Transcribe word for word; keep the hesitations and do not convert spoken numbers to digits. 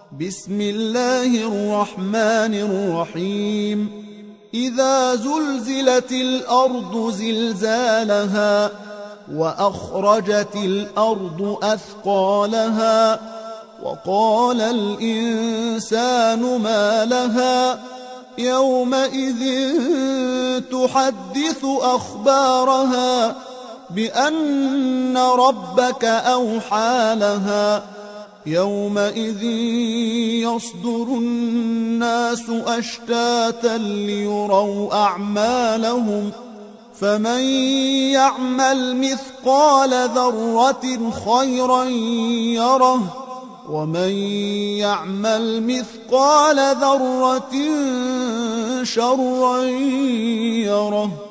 بسم الله الرحمن الرحيم إذا زلزلت الأرض زلزالها وأخرجت الأرض أثقالها وقال الإنسان ما لها يومئذ تحدث أخبارها بأن ربك أوحى لها يومئذ يصدر الناس أشتاتا ليروا أعمالهم فمن يعمل مثقال ذرة خيرا يره ومن يعمل مثقال ذرة شرا يره.